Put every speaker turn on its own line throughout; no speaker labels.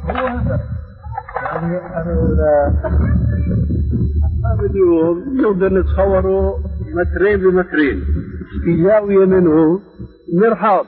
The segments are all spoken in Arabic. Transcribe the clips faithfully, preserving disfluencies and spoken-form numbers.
هو هذا يعني أنا اليوم نقدر نتصوره مترين بمترين في زاوية منه مرحاض.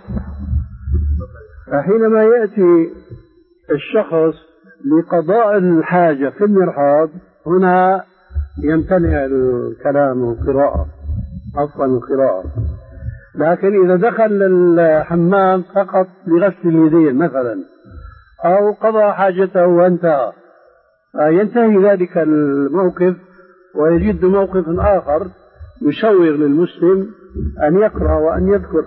فحينما يأتي الشخص لقضاء الحاجة في المرحاض هنا يمتنع الكلام والقراءة، عفوا القراءة. لكن إذا دخل الحمام فقط لغسل اليدين مثلا أو قضى حاجته وانتهى ينتهي ذلك الموقف ويجد موقف آخر يشوق للمسلم أن يقرأ وأن يذكر.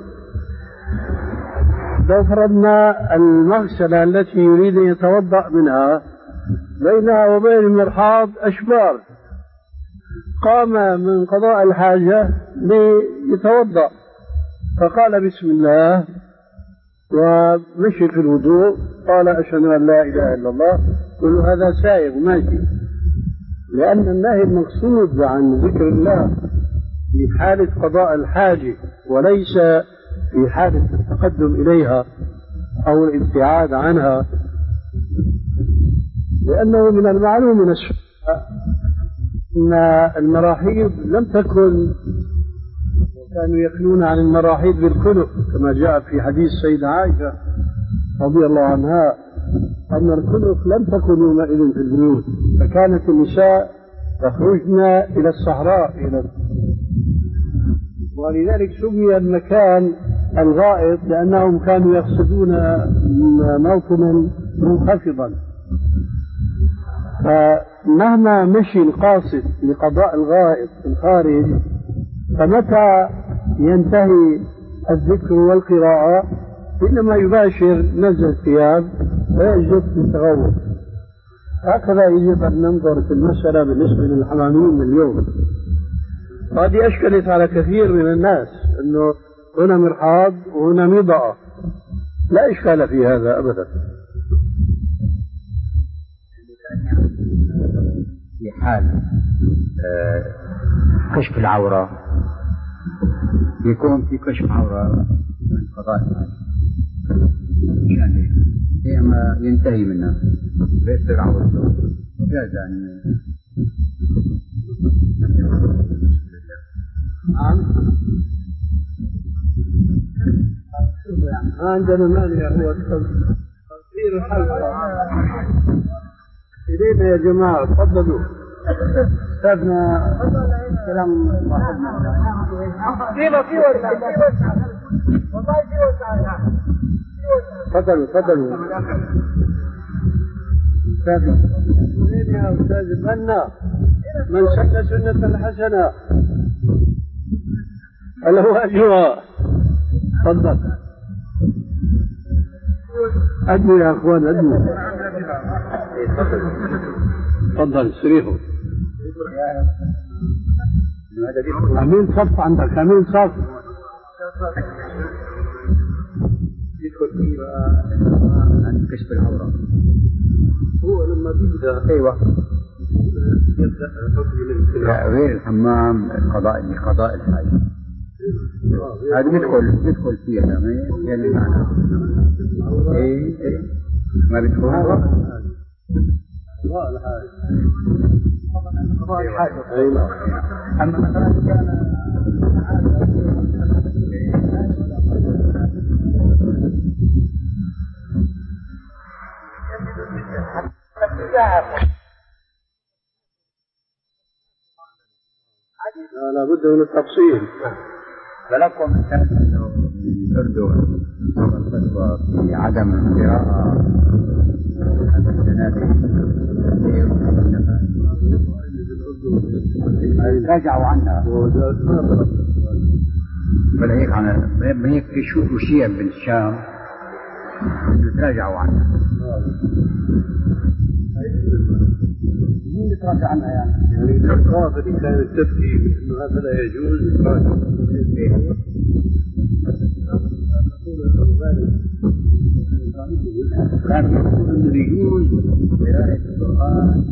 لو فرضنا المغسلة التي يريد أن يتوضأ منها بينها وبين المرحاض أشبار، قام من قضاء الحاجة ليتوضأ فقال بسم الله ومشي في الوضوء قال أشهد أن لا إله إلا الله، كل هذا سائغ ماشي، لأن النهي المقصود عن ذكر الله في حالة قضاء الحاجة وليس في حالة التقدم إليها أو الابتعاد عنها. لأنه من المعلوم من السنة أن المراحيض لم تكن، كانوا يخلون عن المراحيض بالخلق كما جاء في حديث سيدة عائشة رضي الله عنها أن الخلق لم تكن يومئذ في البيوت، فكانت النساء يخرجن إلى الصحراء إلى ولذلك سمي المكان الغائط لأنهم كانوا يقصدون موطنا منخفضا. فمهما مشي القاصد لقضاء الغائط في الخارج فمتى ينتهي الذكر والقراءة إنما يباشر نزل الثياب ويجلس للتغوط. هكذا يجب أن ننظر في المسألة بالنسبة للحمامين اليوم. هذه أشكلت على كثير من الناس أنه هنا مرحاض وهنا مضاء، لا إشكال في هذا أبدا.
في حال كشف العورة يكون في كشف عورة من قضاء يعني فيما ينتهي منها ليس العورة جاز أن
ما عندنا مانع هو تصوير الحلقة إلينا يا جماعة تفضلوا. استاذنا كلام صاحبنا فيما في وسع والله في وسع. تفضلوا تفضلوا استاذنا. وين يا استاذ منا من سن سنة حسنة له أجرها. تفضل أدنوا يا أخوان أدنوا. تفضل استريحوا. أمين صف عندك أمين صف.
يدخل في عن كشف العورة
هو لما بيبدأ
أيوة يبدأ غير الحمام قضاء لقضاء الحاجة هذا يدخل يدخل فيها ما يعني معنى إيه إيه ما بيدخل
قضاء الحاجة
قضاء الحاجة.
أيوة.
أما مثلا كان
لا بد من التفصيل.
فلكم من الأردن فتوى في عدم القراءة هذا الجنابي راجعوا عنها بل هيك عن هيك يشوفوا شيء بالشام راجعوا عنها. مين يتراجع عنها يعني؟
يعني الألفاظ اللي كانت تبكي إنه هذا لا يجوز يتراجع.
كان يقول إنه يجوز قراءة القرآن.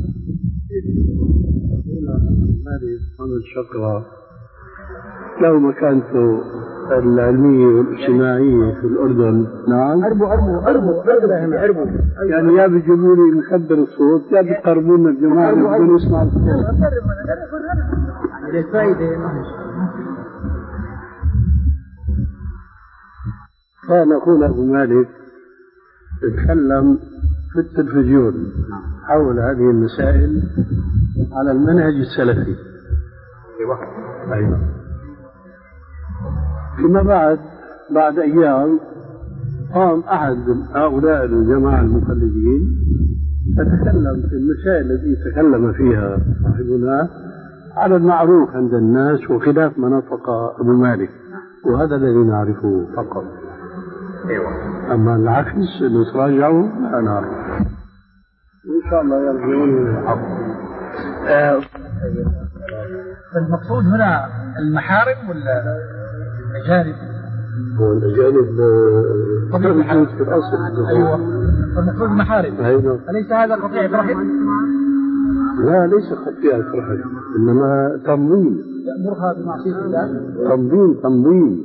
هذه سبحان الشقرة له مكانته العلمية والاجتماعية في الأردن. نعم.
أربو أربو أربو أربو
يعني يا بيجيبوا لي مكبر الصوت يا بيقربونا الجماعة اللي بدهم يسمعوا الصوت. كان أخونا أبو مالك يتكلم في التلفزيون حول هذه المسائل على المنهج السلفي. أيوة. فيما بعد بعد أيام قام أحد هؤلاء الجماعة المقلدين تتكلم في المسائل التي تكلم فيها صاحبنا على المعروف عند الناس وخلاف ما نطق أبو مالك، وهذا الذي نعرفه فقط. أما العكس أنه تراجعوا لا نعرف. إن شاء الله يرجعون للحق.
المقصود هنا المحارم ولا الأجانب؟
هو الأجانب طبيعي في الأصل.
أيوة. المقصود المحارم.
أيوة.
أليس هذا قطيع رحم؟
لا ليس قطيع رحم، إنما تنظيم.
يأمرها بمعصية الله.
تنظيم تنظيم.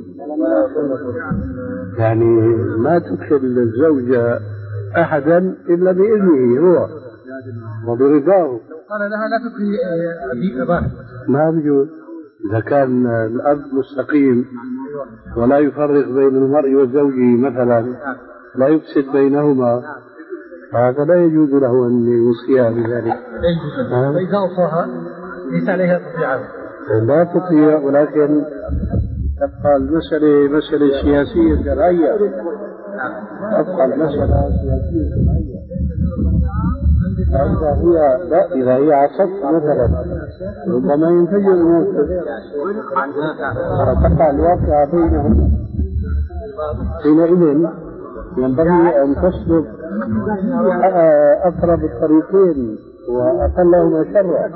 يعني ما تدخل الزوجة أحدا إلا بإذنه هو وبرضاه.
لو قال لها لا تدخلي أباك
ما بيجوز. إذا كان الأب مستقيم ولا يفرق بين المرء وزوجه مثلا، لا يفسد بينهما، هذا لا يجوز له أن يوصيها بذلك.
فإذا أوصاها ليس عليها تطيعها.
لا تطيع، ولكن تبقى المسألة مسألة سياسية شرعية. تبقى المسألة سياسية شرعية. إذا هي لا إذا هي عصت مثلا ربما ينفجر الموقف فتقع الواقعة بينهم. حينئذ ينبغي أن تسلك أقرب الطريقين وأقلهما شرا.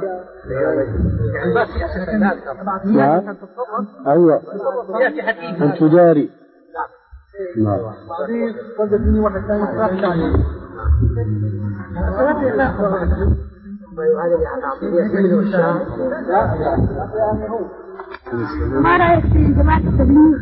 نعم. أيوة. أن تداري. نعم.
ما رأيك في جماعة التبليغ؟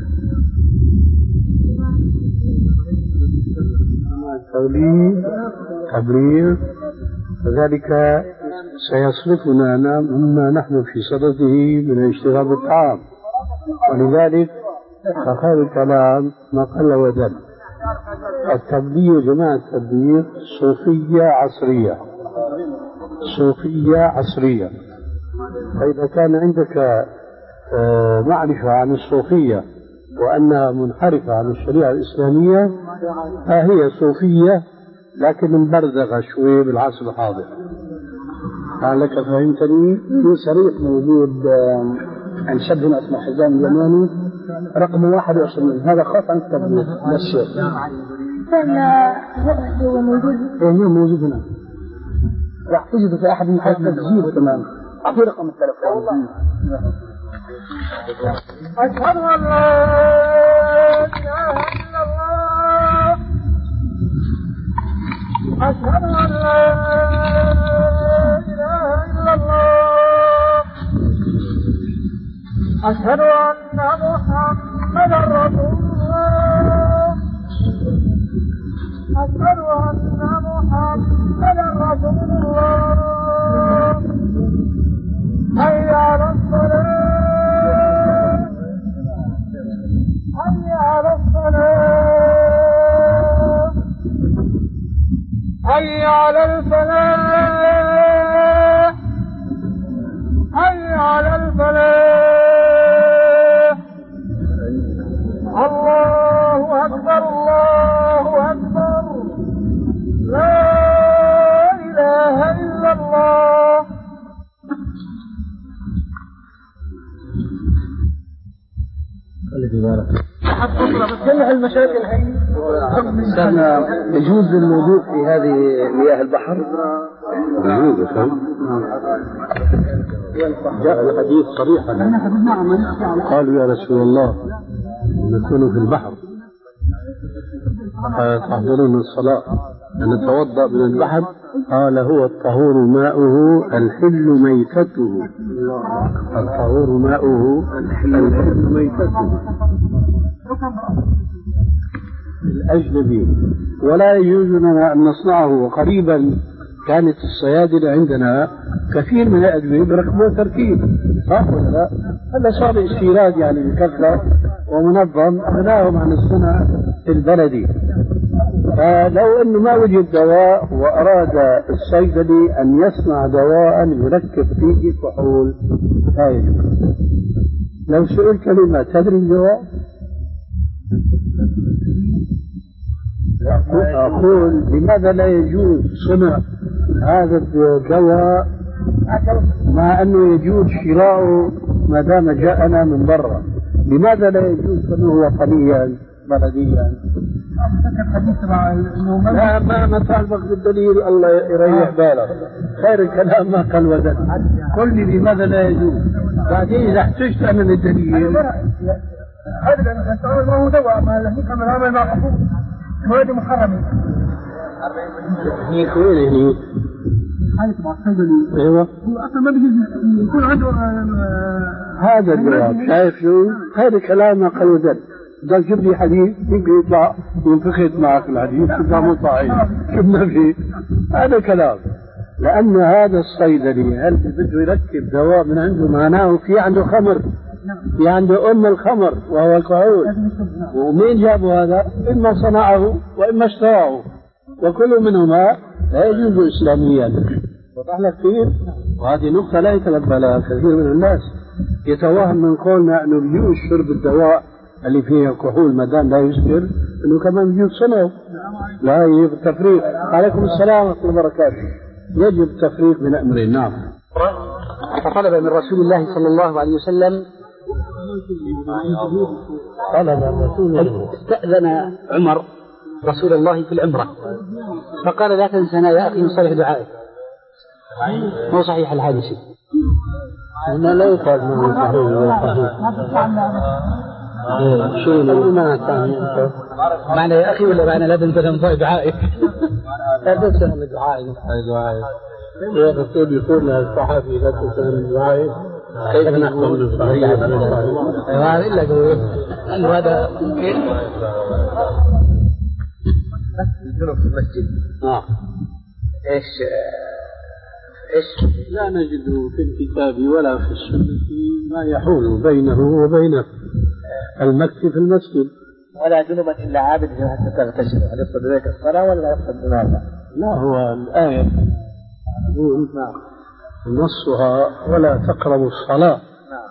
تبليغ تبليغ ذلك سيصرفنا مما نحن في صدده من الاشتغال بالطعام، ولذلك فخير الكلام ما قل ودل. التبليغ جماعة التبليغ صوفية عصرية، صوفية عصرية. فإذا كان عندك معرفة عن الصوفية وأنها منحرفة عن الشريعة الإسلامية فهي صوفية لكن مبردغة شوي بالعصر الحاضر. لعلك فهمتني.
في صريح موجود عن شاب اسمه حزام اليماني رقم واحد وعشرين، هذا خاص عن التبليغ للشيخ.
هو موجود؟
ايه هو موجود هنا. راح تجد في احد من حيث تسجيل كمان. اعطيه رقم التلفون.
أشهد أن لا إله إلا الله. أشهد أن لا إله إلا الله. أشهد أن محمدا رسول الله. أشهد أن محمدا رسول الله. حي على الصلاة. حي على الصلاة. حي على الفلاح. حي على الفلاح. الله أكبر الله أكبر. لا إله إلا الله.
جمع المشاكل هي يجوز الوضوء في هذه مياه البحر؟
يجوز. جاء الحديث صريحا قالوا يا رسول الله نكون في البحر تحضرون الصلاة نتوضأ من البحر؟ قال هو الطهور ماؤه الحل ميتته. الطهور ماؤه الحل ميتته. الأجنبي، ولا يجوز لنا أن نصنعه. وقريبا كانت الصيادلة عندنا كثير من الأدوية بركبوا تركيب، صح ولا لا؟ هذا صار استيراد يعني بكثرة ومنظم، أغناهم عن الصنع البلدي. فلو أنه ما وجد دواء وأراد الصيدلي أن يصنع دواء يركب فيه كحول لا يجوز. لو سئل كلمة تدري الجواب؟ أقول لماذا لا يجوز صنع هذا الدواء مع أنه يجوز شراؤه ما دام جاءنا من برا؟ لماذا لا يجوز صنعه وطنيا بلديا؟ لا ما نطالبك بالدليل، الله يريح بالك، خير الكلام ما قال ودل. قل لي لماذا لا يجوز، بعدين إذا احتجت أنا للدليل.
هذا ما هو دواء، ما له كم العمل مع حقوق مواد محرمة.
هنيك وين هنيك؟
هاي تبع الصيدلي.
ايوه.
هو اصلا ما بيجوز يكون عنده
هذا الجواب، شايف شو؟ هذا كلام ما قال ودل. بدك تجيب لي حديث يمكن يطلع ينفخت معك الحديث يطلع مو صحيح، شفنا فيه هذا كلام. لأن هذا الصيدلي هل بده يركب دواء من عنده معناه في عنده خمر، في عنده أم الخمر وهو الكحول، ومين جابوا هذا؟ إما صنعه وإما اشتراه، وكل منهما لا يجوز إسلاميا. وضح لك كيف؟ وهذه نقطة لا يتنبه لها كثير من الناس، يتوهم من قولنا أنه بيجوز شرب الدواء اللي فيه كحول ما دام لا يسكر، أنه كمان بيجوز صنعه. لا، يجب التفريق. عليكم السلام ورحمة الله وبركاته. يجب التفريق بين أمرين. نعم.
فطلب من رسول الله صلى الله عليه وسلم طلب استأذن عمر رسول الله في العمرة، فقال لا تنسنا يا أخي من صالح دعائك. مو صحيح الحديث
هنا لا يقال ما صحيح ولا صحيح. شو ما كان
معنى يا أخي ولا معنى لا تنسنا من صالح دعائك؟
لا تنسنا من دعائك. دعائك يا رسول يقول الصحابي لا تنسنا من دعائك، كيف نحكم بالصحيح؟
هذا إلا قول أنه هذا ممكن الجنوب في المسجد.
نعم.
إيش إيش
لا نجد في الكتاب ولا في السنة ما يحول بينه وبين المكث في المسجد.
ولا جنوبا إلا عابد حتى تغتسل، هل يقصد ذلك الصلاة ولا يقصد بماذا؟
لا، هو الآية يقول نصها ولا تقربوا الصلاة.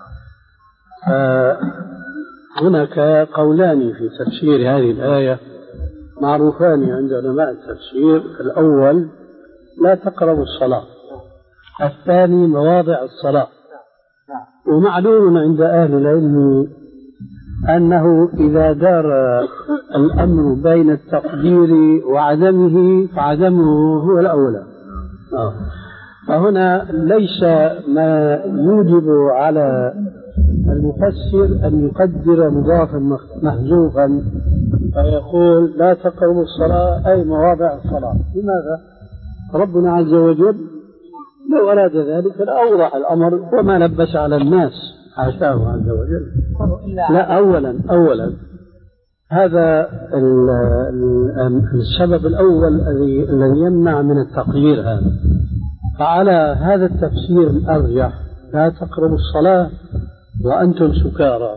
هناك قولان في تفسير هذه الآية معروفان عند علماء التفسير. الأول لا تقربوا الصلاة، الثاني مواضع الصلاة. ومعلوم عند أهل العلم أنه إذا دار الأمر بين التقدير وعدمه فعدمه هو الأولى. فهنا ليس ما يوجب على المفسر أن يقدر مضافا محذوفا فيقول لا تقربوا الصلاة أي مواضع الصلاة. لماذا؟ ربنا عز وجل لو أراد ذلك لأوضح الأمر وما لبس على الناس، حاشاه عز وجل. لا، أولا أولا هذا السبب الأول الذي يمنع من التقدير هذا. فعلى هذا التفسير الأرجح لا تقربوا الصلاة وأنتم سكارى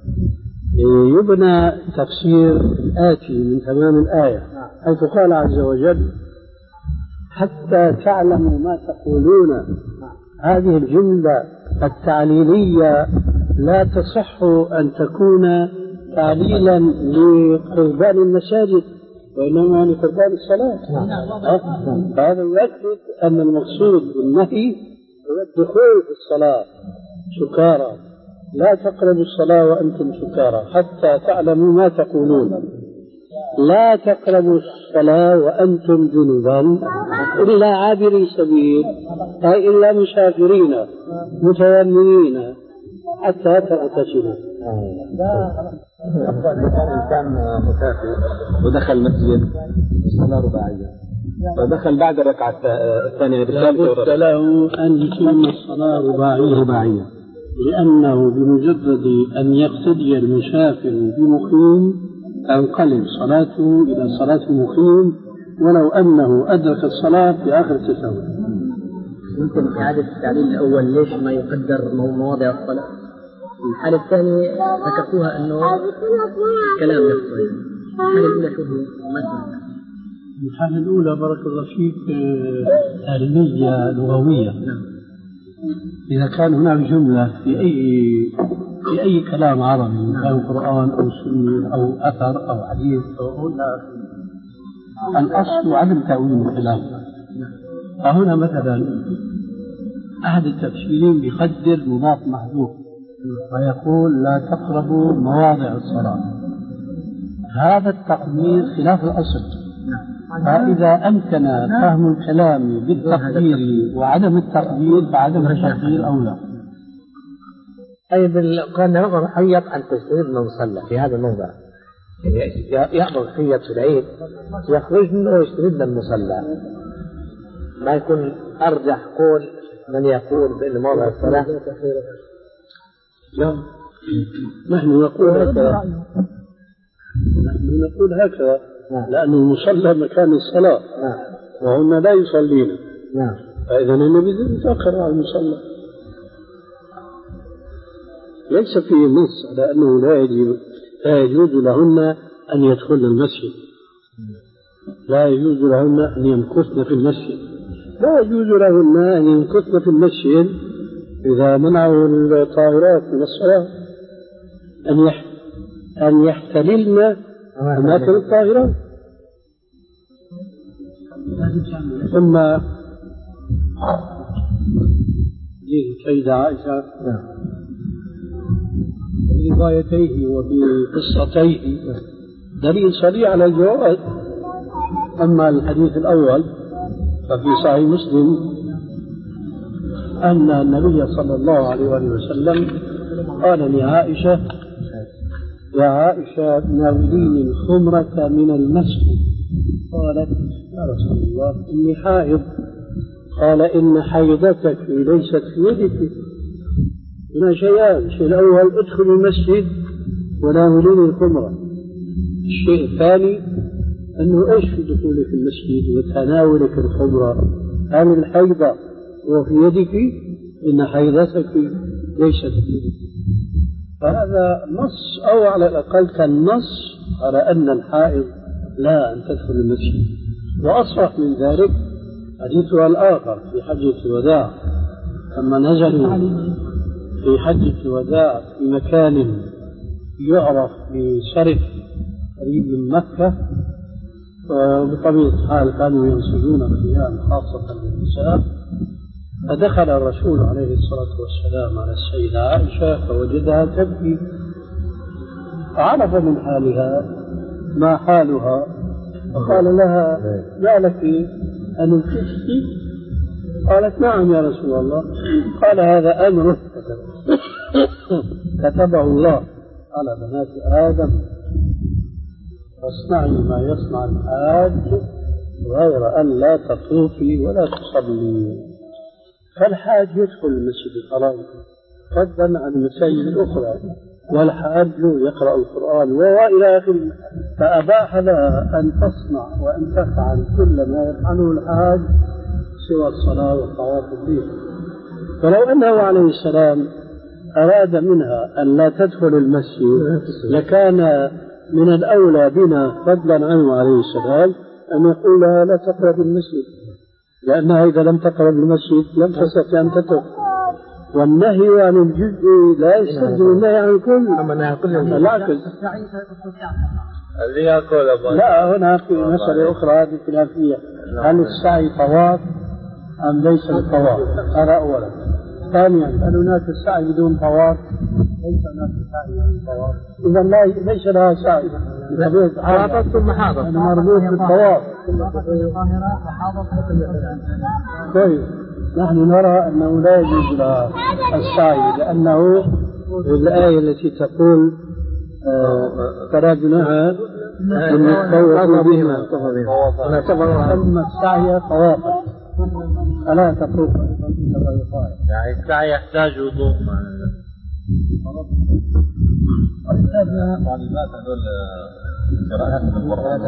يبنى تفسير الآتي من تمام الآية، حيث قال عز وجل حتى تعلموا ما تقولون. هذه الجملة التعليلية لا تصح أن تكون تعليلا لقربان المساجد، وإنما لقربان الصلاة. هذا يؤكد أن المقصود بالنهي هو الدخول في الصلاة سكارى. لا تقربوا الصلاة وأنتم سكارى حتى تعلموا ما تقولون. لا تقربوا الصلاة وأنتم جنبا إلا عابري سبيل، أي إلا مسافرين متيممين حتى تغتسلوا.
إنسان مسافر ودخل المسجد الصلاة رباعية، فدخل بعد الركعة الثانية
لابد له أن يتم الصلاة رباعية رباعية لأنه بمجرد أن يقتدي المسافر بمقيم تنقلب صلاته إلى صلاة المقيم ولو أنه أدرك الصلاة في آخر التشهد.
ممكن إعادة التعليل الأول ليش ما يقدر مواضع الصلاة؟ الحالة الثانية ذكرتوها أنه كلام نفسه. الحالة الأولى شو هي؟
الحالة الأولى بارك الله فيك علمية لغوية. إذا كان هناك جملة في أي في أي كلام عربي أو قرآن أو سنة أو أثر أو حديث أو الأصل عدم تأويل الكلام. فهنا مثلا أحد التفسيرين يقدر مضاف محذوف ويقول لا تقربوا مواضع الصلاة. هذا التقدير خلاف الأصل. فإذا أمكن فهم الكلام بالتقدير وعدم التقدير فعدم التقدير أولى.
أيضا قال نظر حيط عن تشريد المصلى في هذا الموضع، يأمر حيط في العيد يخرج منه ويشترد المصلى، ما يكون أرجح قول من يقول بأن موضع الصلاة.
لا، نحن نقول هكذا، نحن نقول هكذا لأن المصلى مكان الصلاة وهن لا يصلين، فإذا النبي يتأخر على المصلى. ليس فيه نص على أنه لا يجوز لا يجوز لهن أن يدخلن المسجد، لا يجوز لهن أن يمكثن في المسجد، لا يجوز لهن أن يمكثن في المسجد إذا منعوا الطاهرات من الصلاة أن يح أن يحتللن أماكن الطاهرات. ثم السيدة عائشة في روايتيه وفي قصتيه دليل صريح على الجواز. أما الحديث الأول ففي صحيح مسلم أن النبي صلى الله عليه وسلم قال لعائشة: يا عائشة ناوليني الخمرة من المسجد. قالت: يا رسول الله إني حائض. قال: إن حيضتك ليست في يدك. هنا شيئان: الشيء الأول ادخل المسجد وناوليني الخمرة. الشيء الثاني أنه إيش في دخولك المسجد وتناولك الخمرة؟ هل الحيضة وفي يدك؟ إن حيضتك ليست في يدك. فهذا نص، أو على الأقل كان نص على أن الحائض لا أن تدخل المسجد. وأصرح من ذلك حديثها الآخر في حجة الوداع لما نزلوا في حجة الوداع في مكان يعرف بشرف قريب من مكة، وبطبيعة الحال كانوا ينصبون الخيام خاصة للنساء. فدخل الرسول عليه الصلاة والسلام على السيدة عائشة فوجدها تبكي، فعرف من حالها ما حالها فقال لها: ما لك أن تشكي؟ قالت: نعم يا رسول الله. قال: هذا أمر كتبه الله على بنات آدم، فاصنعي ما يصنع الحاج غير أن لا تطوفي ولا تصلي. فالحاج يدخل المسجد الحرام فضلا عن المساجد الأخرى، والحاج يقرأ القرآن وإلى آخره. فأباح لها أن تصنع وأن تفعل كل ما يفعله الحاج سوى الصلاة والطواف به. فلو أنه عليه السلام أراد منها أن لا تدخل المسجد لكان من الأولى بنا فضلا عنه عليه السلام أن يقول لها: لا تقرب المسجد، لأنها إذا لم تقرب المسجد لم تستطيع أن تترك. والنهي عن الجزء لا يستلزم النهي عن الكل. العكس. لا، هنا في مسألة أخرى هذه خلافية: هل السعي طواف أم ليس طواف؟ هذا أولا. ثانيا: هل هناك السعي بدون طواف؟ ليس هناك سعي بدون طواف. إذا لا ليس لها سعي.
حاضر ثم حاضر.
أنا مربوط بالطواف. طيب، نحن نرى أنه لا يجوز لها السعي، لأنه الآية التي تقول فلا جناح أن يطوفوا بهما، أما السعي طوافا فلا تطوف.
يعني السعي يحتاج وضوء. تعليمات هذول قراءات القرآن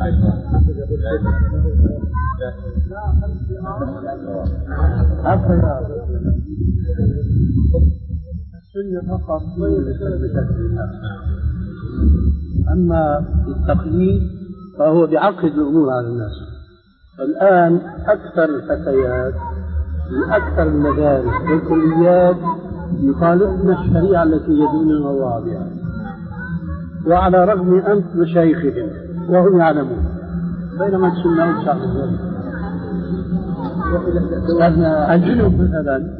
السنة فقط أما التقليد فهو بيعقد الأمور على الناس. الآن أكثر الفتيات في أكثر المدارس والكليات يخالفن الشريعة التي يديننا الله بها، وعلى رغم أنف مشايخهم وهم يعلمون، بينما السنة أوسع من ذلك. الجنوب مثلا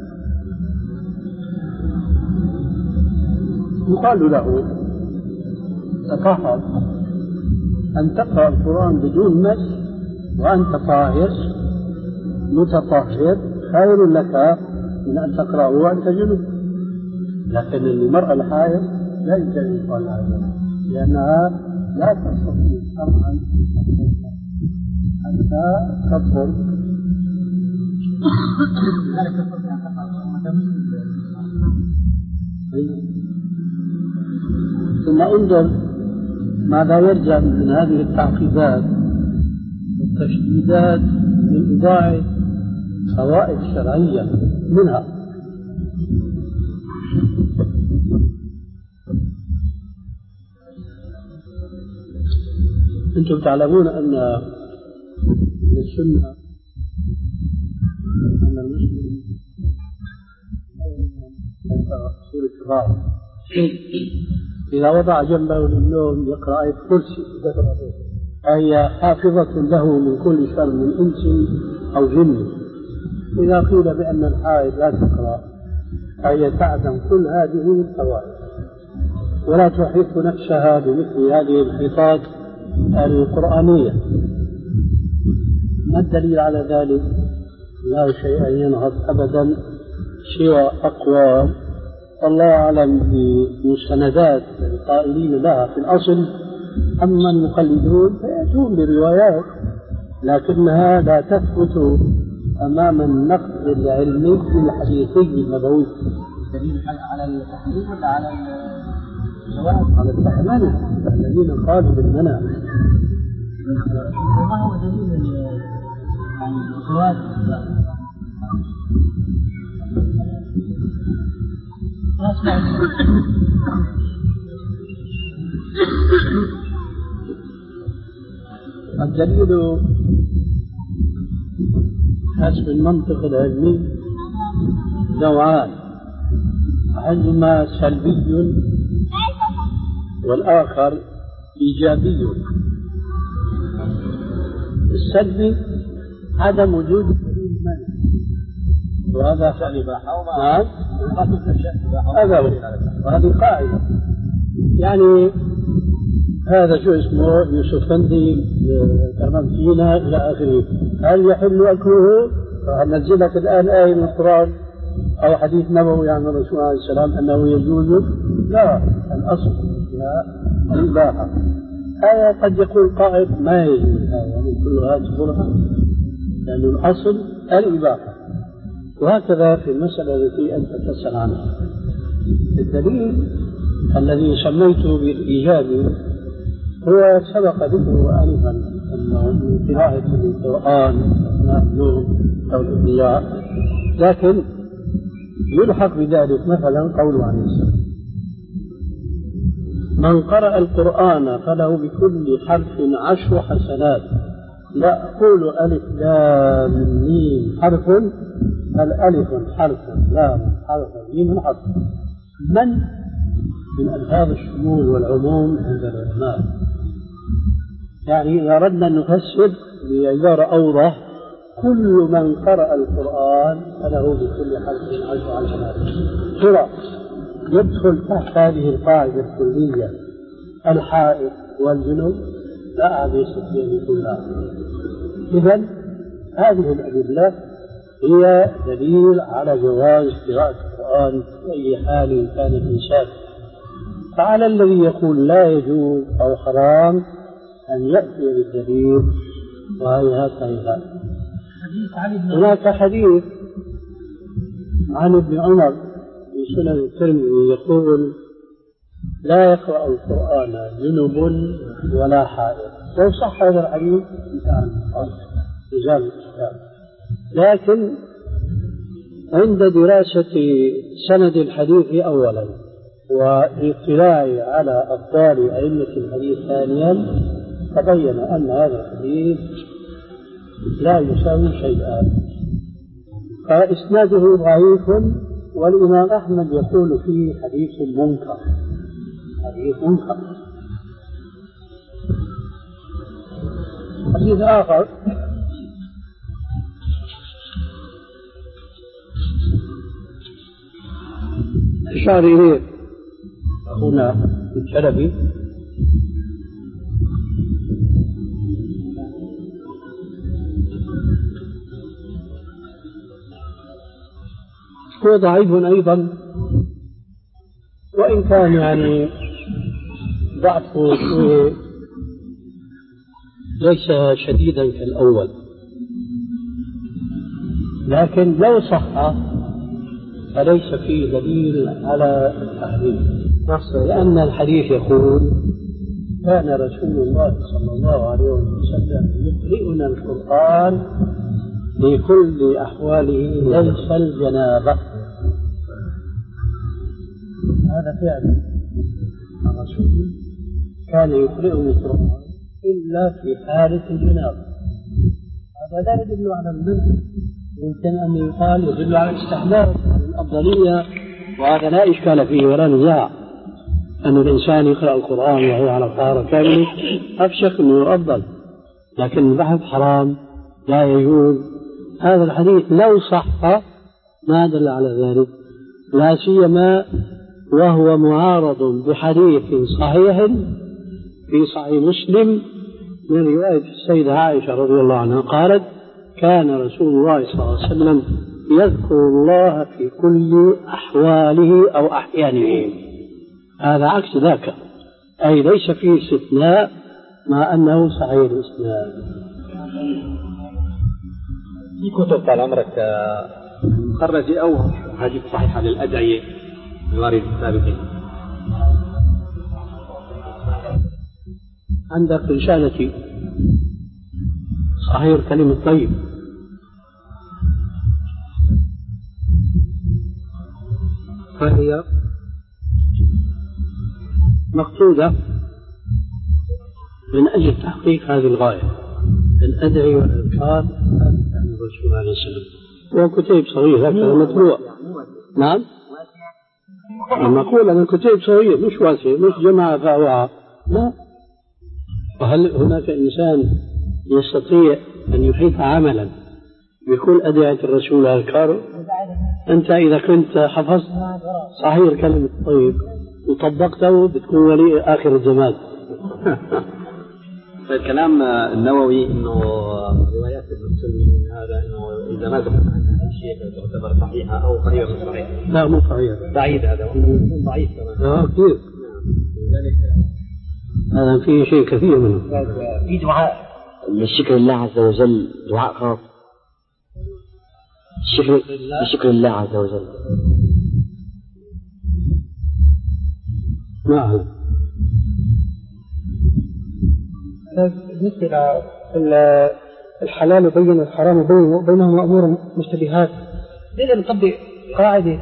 يقال له تطهر، أن تقرأ القرآن بدون مس وأنت طاهر متطهر خير لك من أن تقرأه وأنت جنوب. لكن المرأة الحائض لا يمكن أن يقال هذا، لأنها لا تستطيع شرعا حتى تطهر. ثم انظر ماذا يرجع من هذه التعقيدات والتشديدات من إضاعة فوائد شرعية منها. أنتم تعلمون أن السنة أن المسلم سورة الرعد إذا وضع جنبه للنوم يقرأ آية الكرسي أي حافظة له من كل شر من إنس أو جن. إذا قيل بأن الحائض لا تقرأ أي تعدم كل هذه الفوائد ولا تحيط نفسها بمثل هذه الحيطات القرآنية. ما الدليل على ذلك؟ لا شيء ينهض أبدا سوى أقوال الله أعلم بمستندات القائلين لها في الأصل. أما المقلدون فيأتون بروايات لكنها لا تثبت أمام النقد العلمي الحديثي النبوي.
دليل على التحريم ولا على الجواز؟
على التحريم الذين قالوا بالمنع.
وما هو دليل يعني الجواز؟
الدليل حسب المنطق العلمي نوعان، أحدهما سلبي والآخر إيجابي. السلبي عدم وجود دليل منع، وهذا نعم هذا هو، وهذه قاعدة. يعني هذا شو اسمه يوسف فندي كرمتينا إلى آخره، هل يحل أكله؟ فنزل لك الآن آية من القرآن أو حديث نبوي عن الرسول عليه السلام أنه يجوز؟ لا، الأصل فيها الإباحة. آية قد يقول قائل ما يجوز هذا، يعني كلها تقولها لأن الأصل الإباحة. وهكذا في المسألة التي أنت تسأل عنها. الدليل الذي سميته بالإيجابي هو سبق ذكره آنفا أنه من قراءة القرآن أثناء النوم أو الإضياء، لكن يلحق بذلك مثلا قوله عليه السلام: من قرأ القرآن فله بكل حرف عشر حسنات. لا أقول ألف لام ميم حرف، الألف حرف، لام حرف، ميم حرف. من من ألفاظ الشمول والعموم عند العلماء. يعني إذا أردنا أن نفسر بعبارة أوضح: كل من قرأ القرآن فله بكل حرف عشر حسنات. ترى يدخل تحت هذه القاعدة الكلية الحائض والجنوب؟ لا، أحد يستطيع أن يقول لا. إذن هذه الأدلة هي دليل على جواز قراءة القرآن في أي حال كان الإنسان. فعلى الذي يقول لا يجوز أو حرام أن يأتي بالدليل، وهيهات هيهات. هناك حديث عن ابن عمر في سنن الترمذي يقول لا يقرأ القرآن جنب ولا حائض. لو صح هذا الحديث يزال الإشكال، لكن عند دراسة سند الحديث أولا والاطلاع على أفضال أئمة الحديث ثانيا تبين أن هذا الحديث لا يساوي شيئا، فإسناده ضعيف، والإمام أحمد يقول فيه حديث منكر، حديث منكر. حديث آخر أشار إليه هنا الشلبي هو ضعيف أيضا، وإن كان يعني ضعفه ليس شديدا كالأول، لكن لو صح فليس فيه دليل على التحريم، لأن الحديث يقول كان رسول الله صلى الله عليه وسلم يقرئنا القرآن في كل أحواله ليس الجنابة. هذا فعلا الرسول كان يقرئنا القرآن إلا في حالة الجنابة. هذا لا يدل على النزل، يمكن أن يقال يدل على الاستحباب، على الأفضلية، وهذا لا إشكال فيه ولا نزاع أن الإنسان يقرأ القرآن وهو على طهارة كاملة، أفشك أنه أفضل، لكن البحث حرام لا يجوز. هذا الحديث لو صح ما دل على ذلك، لا سيما وهو معارض بحديث صحيح في صحيح مسلم من رواية السيدة عائشة رضي الله عنها قالت كان رسول الله صلى الله عليه وسلم يذكر الله في كل أحواله أو أحيانه. هذا عكس ذاك، أي ليس فيه استثناء مع أنه صحيح الإسناد.
في كتب طال عمرك مخرج أو حديث صحيحة للأدعية الوارد السابقين؟
عندك رسالتي صحيح الكلم الطيب، فهي مقصودة من أجل تحقيق هذه الغاية، الأدعية والأذكار عن الرسول عليه السلام. وكتيب صغير هكذا مطبوع. نعم، المقول أن الكتيب صغير مش واسع، مش جماعة فاوعة، لا. وهل هناك إنسان يستطيع أن يحيط عملا بكل أدعية الرسول أذكاره؟ أنت إذا كنت حفظت صحيح الكلمة الطيب وطبقته بتكون ولي آخر الزمان.
الكلام النووي إنه روايات ابن مسلم هذا إنه إذا ما ذكر عنها أي شيء تعتبر صحيحة أو قريبة من صحيح.
لا مو صحيح،
بعيد هذا ضعيف كمان.
آه كثير. هذا فيه شيء كثير منه.
في دعاء للشكر لله عز وجل، دعاء خاص الشكر لشكر الله عز وجل.
نعم.
بالنسبة للحلال وبين الحرام وبينهما أمور مشتبهات، إذا نطبق قاعدة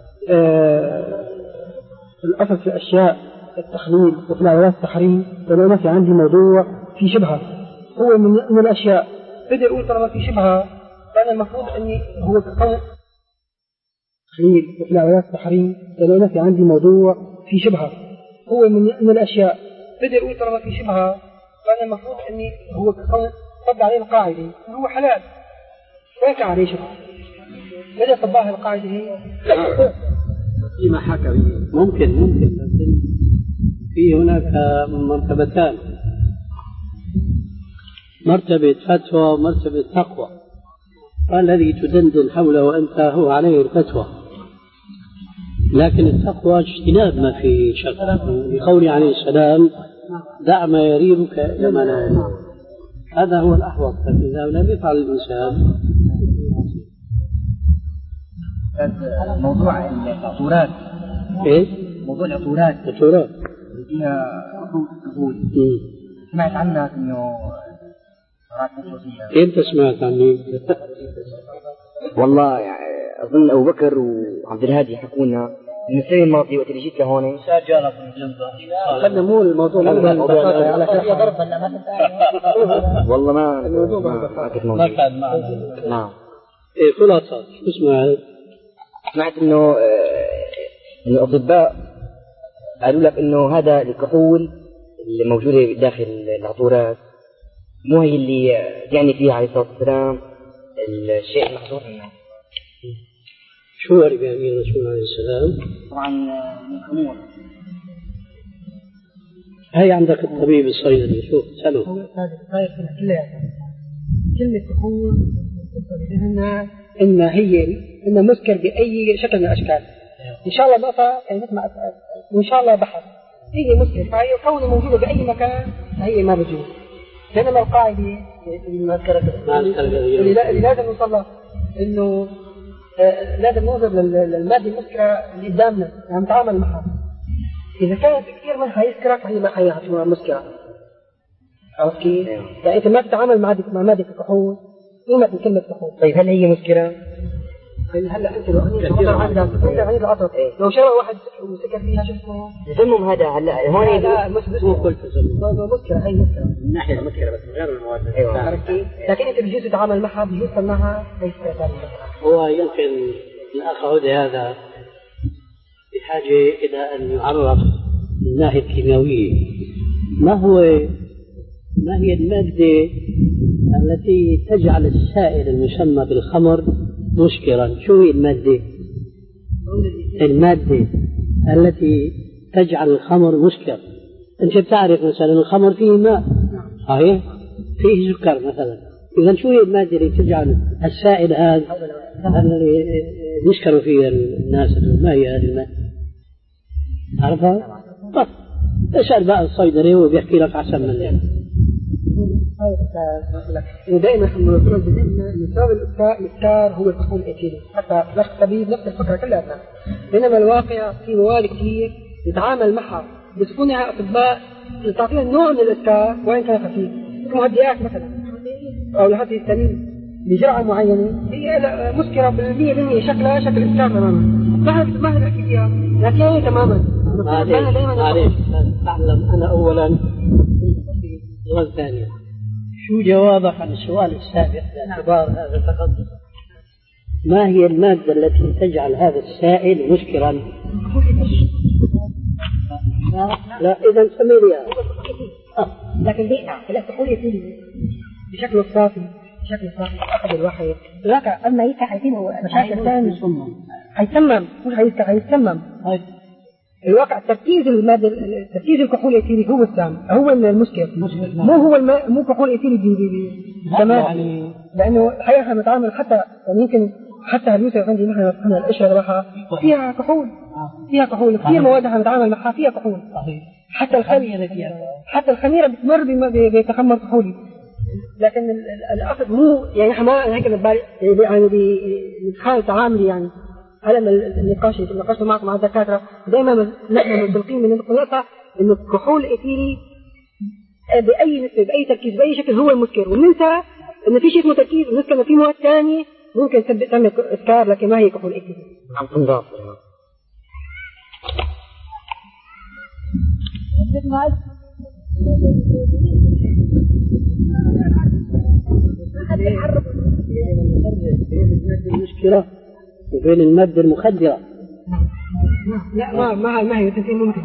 الأصل في الأشياء التخليل وفي العادات التحريم، ولو ما في عندي موضوع في شبهة هو من, من الأشياء بدأ يقول طالما في شبهة فأنا المفروض أني هو كقول تخليل وفي العادات التحريم، ولو ما في عندي موضوع في شبهة هو من, من الأشياء بدأ يقول طالما في شبهة فأنا المفروض أني هو كقول طبق عليه القاعدة هو حلال ويقع عليه شبهة، بدأ طبقها القاعدة هي
فيما حكى به ممكن ممكن لكن في هناك مرتبتان، مرتبة فتوى ومرتبة تقوى، والذي تدندن حوله أنت هو عليه الفتوى، لكن التقوى اجتناب ما فيه شك، بقول عليه السلام دع ما يريبك إلى ما لا يريبك، هذا هو الأحوط. فإذا لم يفعل الإنسان
موضوع العطورات.
ايش؟
موضوع العطورات.
عطورات.
فيها عطور القبول. سمعت عنها انه
انت سمعت عني؟
والله يعني اظن ابو بكر وعبد الهادي حكونا من السنه الماضيه وقت اللي جيت لهون.
سجلت الجنة. خلنا مو الموضوع
الموضوع
على
ضرب ولا ما والله ما ما كنت موجود.
ما كان معنا.
نعم.
ايه خلاصة شو سمعت؟
سمعت انه انه الاطباء قالوا لك انه هذا الكحول اللي موجوده داخل العطورات مو هي اللي يعني فيها عليه الصلاه والسلام الشيء المحظور منه.
شو قال بأمير الرسول عليه السلام؟
طبعا الخمور.
هي عندك الطبيب الصيدلي شوف سأله.
هو هذا صاير في كلها كلمة كحول إنها إنها هي إنها مسكر بأي شكل من الأشكال. إن شاء الله بقى يعني مثل ما إن شاء الله بحث هي مسكر فهي كونه موجودة بأي مكان هي ما بجوز. بينما القاعدة اللي لازم نوصل إنه لازم ننظر للمادة المسكرة اللي قدامنا يعني نتعامل معها. إذا كانت كثير منها يسكرك فهي ما هي مسكرة. عرفت كيف؟ يعني أنت ما تتعامل مع مع مادة الكحول قيمة كلمة كحول.
طيب هل هي مسكرة؟
هلا أنت لو أنت عندك أنت عندك العطر لو شرب واحد وسكر فيها شو اسمه؟
يسمم هذا هلا هون
لا مش مسكرة. مسكرة هي مسكرة.
من ناحية المسكرة بس من غير المواد.
أيوة.
عرفت كيف؟ لكن أنت بجوز تتعامل معها بجوز معها ليس كذلك.
هو يمكن الأخ عودة هذا بحاجة إلى أن يعرف من الناحية الكيميائية ما هو ما هي المادة التي تجعل السائل المسمى بالخمر مسكرا. شو هي المادة؟ المادة التي تجعل الخمر مسكر. أنت بتعرف مثلا الخمر فيه ماء صحيح؟ فيه سكر مثلا. إذا شو هي المادة اللي تجعل السائل هذا الذي يسكر فيه الناس ما هي هذه المادة؟ عرفها؟ طب اسأل بقى الصيدلي وبيحكي لك أحسن من ذلك.
دائما في المنظمات بذهننا ان سبب الاسكار هو الكحول الايثيلي حتى نفس الطبيب نفس الفكره كلها. بينما الواقع في مواد كثير يتعامل معها بسكونها اطباء تعطيها نوع من الاسكار وان كان خفيف مهدئات مثلا او لهذه السليم بجرعه معينه هي مسكره بالمية بالمية شكلها شكل اسكار تماما. ما ما نحكي فيها لكن هي تماما.
معلش معلش أعلم أنا أولا سؤال ثاني. شو جوابك عن السؤال السابق باعتبار هذا التقدم؟ ما هي المادة التي تجعل هذا السائل مسكرا؟ لا إذا سمي لي
لكن دي الكحول يصير بشكل صافي بشكل صافي أخذ الواحد لك أما يسكر حيصير مشاكل ثانية حيسمم مش هيسكر حيسمم. الواقع تركيز المادة تركيز الكحول الإيثيلي هو السام هو المسكر مو هو الماء مو كحول إيثيلي تمام يعني لأنه الحقيقة احنا بنتعامل حتى يعني يمكن حتى اليوسف عندي نحن احنا القشرة راحة فيها كحول فيها كحول كثير مواد احنا بنتعامل معها فيها كحول حتى الخميرة حتى الخميرة بتمر بتخمر كحولي. لكن الأصل مو يعني احنا ما هيك يعني بنحاول تعامل يعني هلا النقاش اللي ناقشته معكم مع الدكاتره دائما نحن منطلقين من النقطه انه الكحول الايثيلي باي نسبه باي تركيز باي شكل هو المسكر وننسى انه في شيء اسمه تركيز وننسى انه في مواد ثانيه ممكن تعمل اسكار لكن ما هي كحول ايثيلي.
عم تنضاف
المشكله وبين المادة المخدرة.
لا ما ما ما هي تنتين ممكن.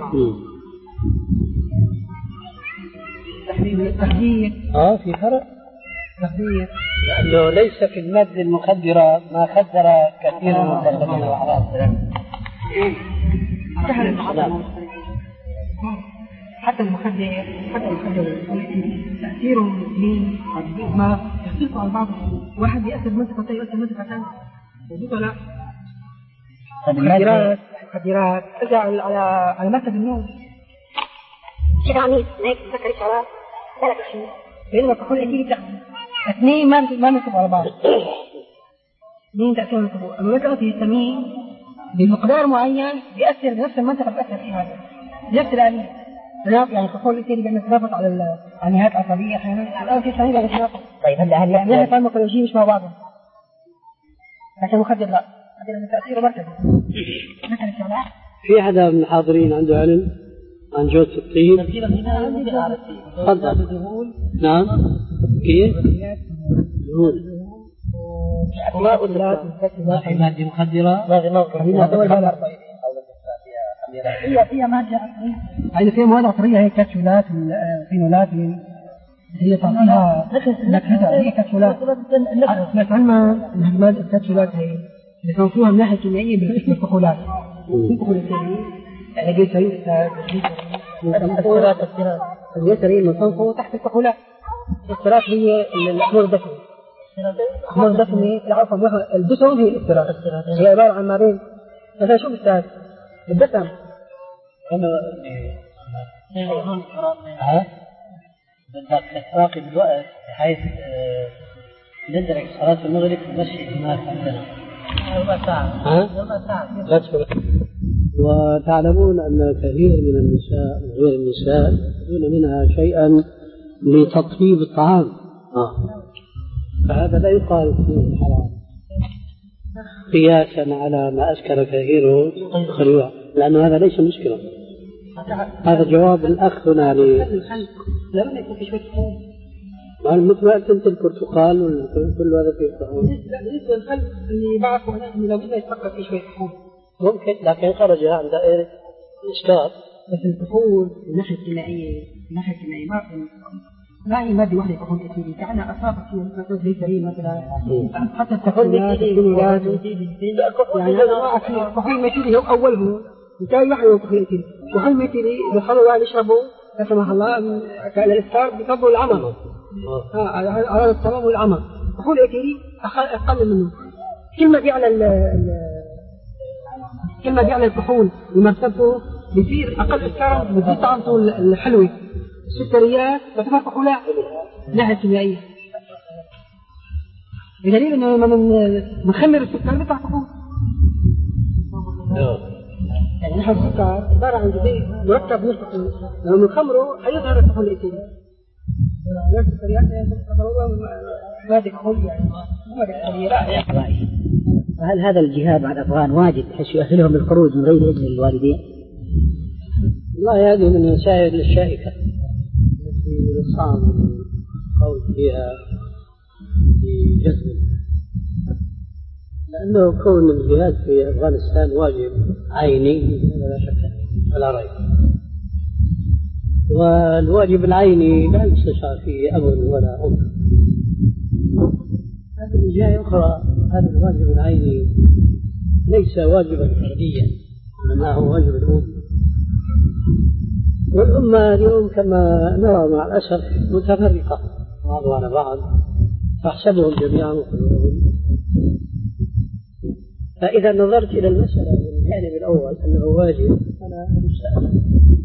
تحديد تحديد.
آه في فرق.
تحديد.
لأنه ليس في المادة المخدرة ما خدر كثير من المخدرين الأعراض.
حتى المخدر حتى المخدر تأثيره من ما يختلف عن بعض. واحد يأثر منطقة ثانية يأثر منطقة ثانية. وجود لا مخدرات مخدرات ترجع على على مركز النوم شيء عميق هيك تفكرش على ثلاث شيء بينما الكحول الإيثيلي اثنين ما ما نكتب على بعض دين تأثير القبور. المذكرة في التمييز بمقدار معين يأثر بنفس المنطقة بيأثر فيها نفس الآلية. يعني الكحول يصير بيتنافس على على نهايات عصبية أحيانا. الآن في الثانية بيتنافس.
طيب هل هل
يعني نحن فارماكولوجية مش مع بعضهم. لكن المخدر لا. هذا تأثيره مركزي.
في أحد من الحاضرين عنده علم عن جودة الطيب؟ تفضل. نعم. كيف؟ دهون.
أسماء الثلاث
في مادة مخدرة.
هي فيها مادة هي فيها مواد عطرية هي كبسولات فينولات هي تعطيها نكهتها هي كبسولات. سمعت عنها إن هذه الكبسولات هي يصنفوها من ناحية كيميائية بالكحولات. الكحول السري يعني جلسرين الكحولات السرات الجلسرين مصنفه تحت الكحولات. السرات هي الأحمر الدسمي. الأحمر الدسمي العفو الدسم هي السرات. هي عبارة عن ما بين مثلا شو بالساد الدسم.
أنا هون ها بدك تراقب الوقت بحيث ندرك صلاة المغرب تمشي هناك عندنا ربع ساعة. ها؟ ربع ساعة.
وتعلمون أن كثير من النساء وغير النساء يأخذون منها شيئا لتطيب الطعام. آه. فهذا لا يقال فيه حرام قياسا على ما أسكر كثيره خلوة، لأنه هذا ليس مشكلة. هذا جواب الأخ هنا ل
لما يكون في شوية كحول.
مثل ما أنت البرتقال وكل هذا فيه كحول.
لا بالنسبة للخل اللي بعرفه أنا إنه لو بدنا يتفكر في شوية كحول
ممكن، لكن خرج عن دائرة الإسكار.
بس الكحول من الناحية الكيميائية من الناحية الكيميائية ما ما هي مادة واحدة كحول كثير كأنها أصابت فيها مثلا جليسرين مثلا حتى الكحول الكيميائيات يعني هذا ما أكيد كحول ميثيلي هو أوله وكان يحيوا كحول ميثيلي. كحول ميثيلي بيخلوا واحد يشربوا لا سمح الله كان الإفطار بيصبوا العمى على على الصمام والعمى. كحول ميثيلي أقل منه. كل ما بيعلى كل ما بيعلى الكحول ومرتبته بيصير أقل إفطار بيصير طعمته الحلوة. السكريات تعتبر كحولات ناحية كيميائية بدليل إنه لما نخمر السكر بيطلع كحول. يعني نحن السكر عبارة عن جزيء مركب من الكحول لما نخمره حيظهر الكحول الإيثيلي. السكريات مادة كحول يعني مادة كحولية.
هل هذا الجهاد مع الأفغان واجب بحيث يؤهلهم بالخروج من غير إذن الوالدين؟
والله هذه من وسائل الشائكة التي صعب القول فيها بجزم، لأنه كون الجهاد في أفغانستان واجب عيني هذا لا شك ولا ريب، والواجب العيني لا يستشعر فيه أب ولا أم. هذه من جهة أخرى هذا الواجب العيني ليس واجبا فرديا إنما هو واجب الأمة، والأمة اليوم كما نرى مع الأسف متفرقة بعضها على بعض فاحسبهم جميعا كلهم. فإذا نظرت إلى المسألة من الجانب الأول أنه واجب فلا مسألة،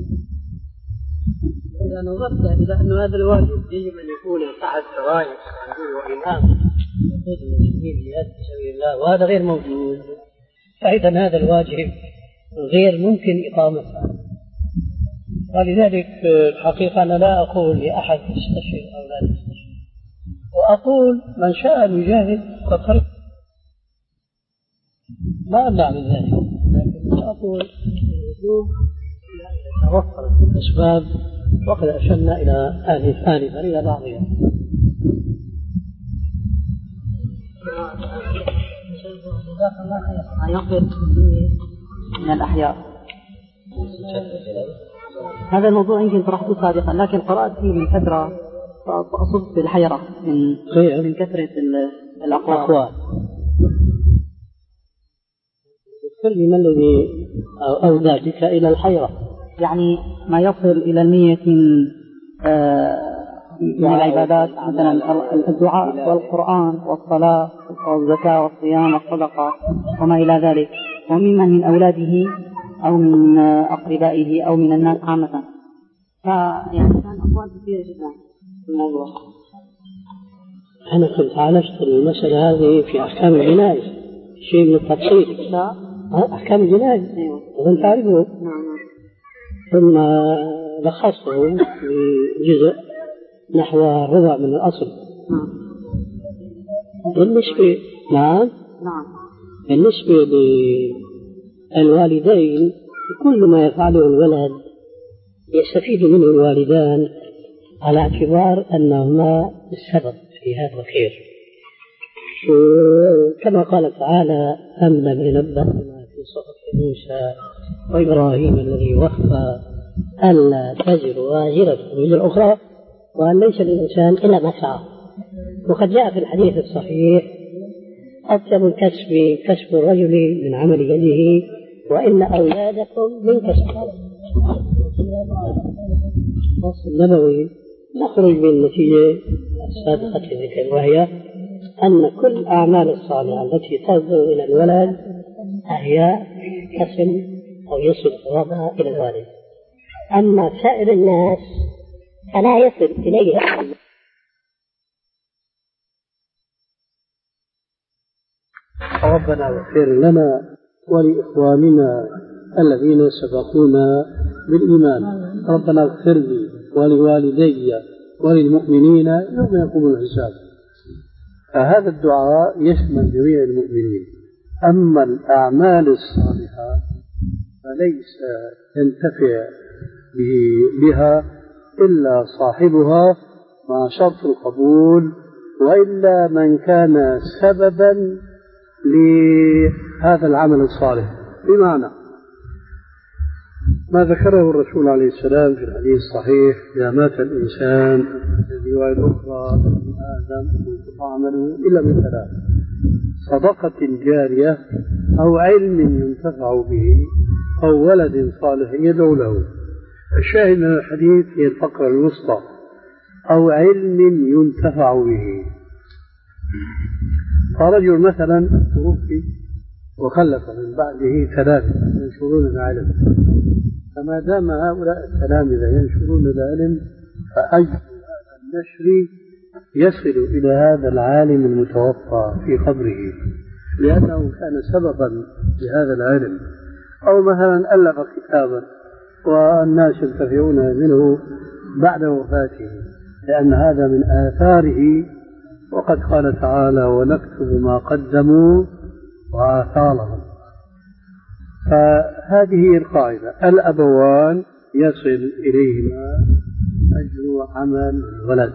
إذا نظرت إلى أن هذا الواجب يجب أن يكون تحت راية وإمام يقود المسلمين جهاد في سبيل الله وهذا غير موجود، فإذا هذا الواجب غير ممكن إقامته. ولذلك الحقيقة أنا لا أقول لأحد يستشهد أو لا يستشهد، وأقول من شاء أن يجاهد فقط ما أمنع من ذلك، لكن أقول توفرت الأسباب وقد أشرنا إلى آنفا آنفا إلى بعضها.
ما ينقل من الأحياء هذا الموضوع يمكن طرحته سابقا لكن قرأت فيه من فترة فأصبت بالحيرة من من كثرة الأقوال.
قل لي ما الذي أوداك إلى الحيرة؟
يعني ما يصل إلى نية من العبادات مثلا الدعاء والقرآن والصلاة والزكاة والصيام والصدقة وما إلى ذلك، وممن من أولاده أو من أقربائه أو من الناس عامة. فيعني كان أقوال كثيرة جدا في الموضوع.
أنا كنت عالجت المسألة هذه في أحكام الجنائز
شيء من التبسيط.
لا.
أحكام الجنائز أظن تعرفه. ثم لخصه بجزء نحو ربع من الأصل. بالنسبة نعم
نعم
بالنسبة للوالدين كل ما يفعله الولد يستفيد منه الوالدان على اعتبار أنهما السبب في هذا الخير. كما قال تعالى: أم لم ينبأ بما في صحف موسى وإبراهيم الذي وفى ألا تزر وازرة وزر أخرى وأن ليس للإنسان إلا ما سعى. وقد جاء في الحديث الصحيح: أطيب الكسب كسب الرجل من عمل يده وإن أولادكم من كسب النبوي. نخرج بالنتيجة السابقة لذكر، وهي أن كل الأعمال الصالحة التي تصدر إلى الولد هي تصل أو يصل ثوابها إلى الوالد. أما سائر الناس فلا يصل إليها.
ربنا اغفر لنا ولإخواننا الذين سبقونا بالإيمان. ربنا اغفر لي ولوالدي وللمؤمنين يوم يقوم الحساب. فهذا الدعاء يشمل جميع المؤمنين. أما الأعمال الصالحة فليس ينتفع بها إلا صاحبها مع شرط القبول، وإلا من كان سببا لهذا العمل الصالح. بمعنى ما ذكره الرسول عليه السلام في الحديث الصحيح: إذا مات الإنسان في رواية أخرى ابن آدم انقطع عمله إلا من ثلاث: صدقة جارية أو علم ينتفع به أو ولد صالح يدعو له. الشاهد من الحديث هي الفقرة الوسطى: أو علم ينتفع به. فرجل مثلا توفي وخلف من بعده تلامذة ينشرون العلم، فما دام هؤلاء التلامذة ينشرون العلم فأجر هذا النشر يصل إلى هذا العالم المتوفى في قبره، لأنه كان سببا لهذا العلم. أو مثلا ألف كتابا والناس ينتفعون منه بعد وفاته، لأن هذا من آثاره. وقد قال تعالى: ونكتب ما قدموا وآثارهم. فهذه هي القاعدة: الأبوان يصل إليهما أجر عمل الولد.